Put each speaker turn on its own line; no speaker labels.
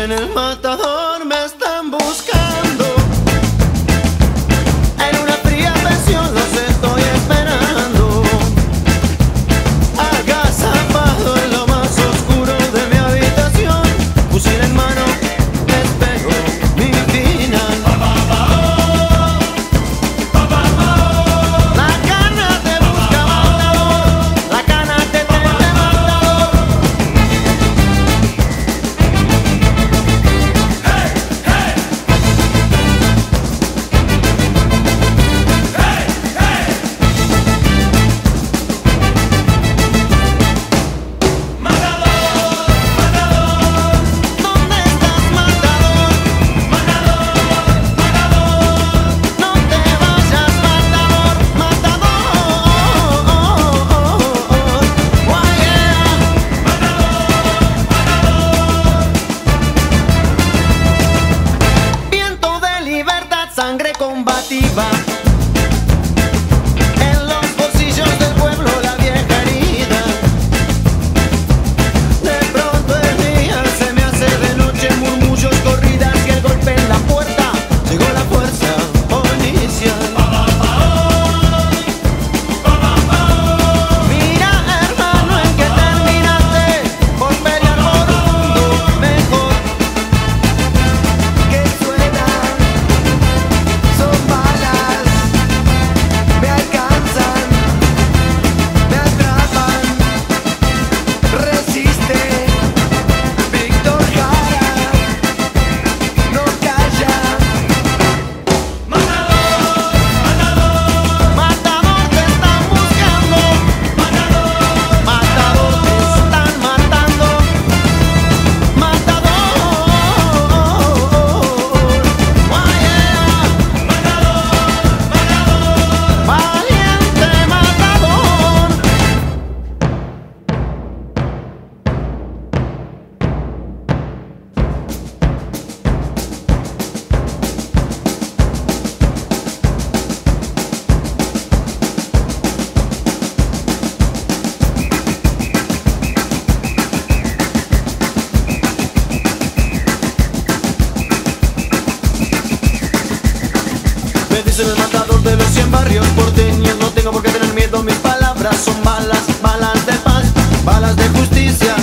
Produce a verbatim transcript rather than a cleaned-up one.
En el matador me están buscando. En una fría pensión los estoy esperando. Agazapado en lo más oscuro de mi habitación, fusil en mano, espero mi final. La cana te busca, matador. La cana te teme, matador. ¿Dónde estás, matador? No te vayas, matador, matador. Oh, yeah. Viento de libertad, sangre combativa. En los bolsillos del pueblo la vieja herida. De pronto el día se me hace de noche, murmullos, corridas y el golpe en la puerta. Llegó la fuerza policial. Mira, hermano, en que terminaste por pelear por un mundo mejor. Que suena, son balas, me alcanzan, me atrapan. Resiste, Víctor Jara, no calla. Matador, matador, te están buscando. Matador, te están matando. Matador, valiente matador. Me dicen el matador de los cien barrios porteños. No tengo por qué tener miedo, mis palabras son balas, balas de paz, balas de justicia.